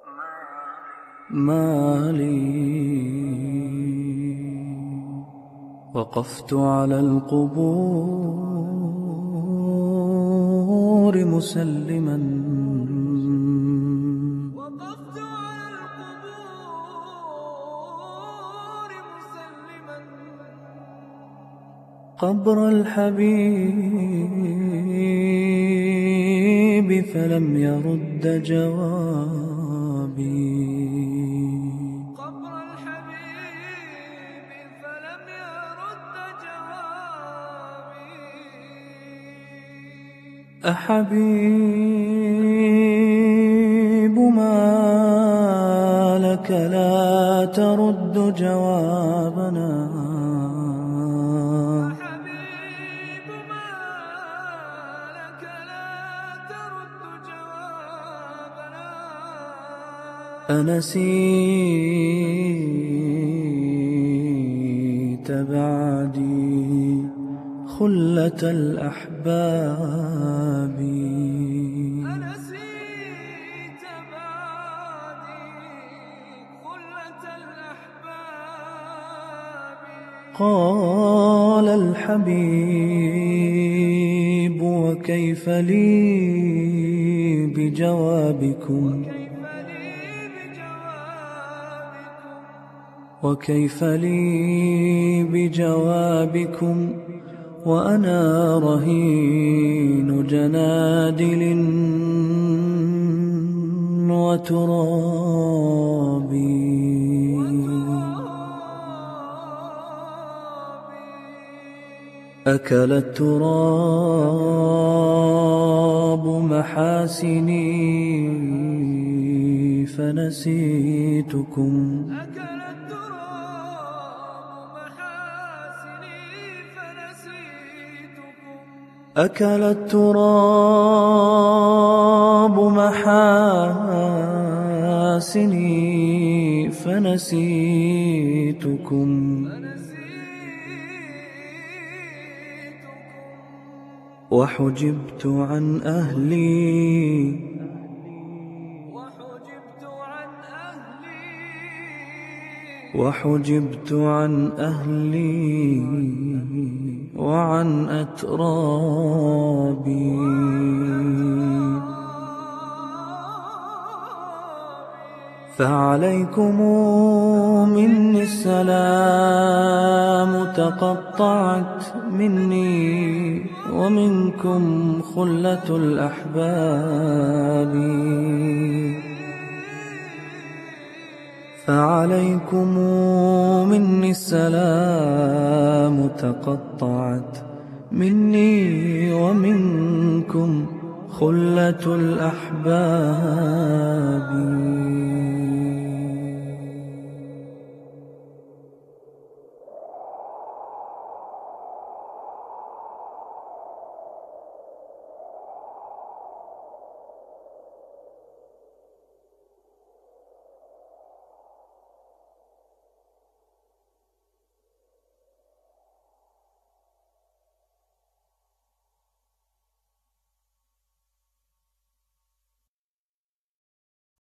مالي وقفت على القبور مسلما قبر الحبيب فلم يرد جوابي أحبيب ما لك لا ترد جوابنا أنسيت بعدي خلة الأحباب قال الحبيب وكيف لي بجوابكم وكيف لي بجوابكم وأنا رهين جنادل وترابي أكل التراب محاسني فنسيتكم أكل التراب محاسني فنسيتكم وحجبت عن أهلي وحجبت عن أهلي وعن أترابي فعليكم مني السلام تقطعت مني ومنكم خلة الأحباب فعليكم مني السلام تقطعت مني ومنكم خلة الأحباب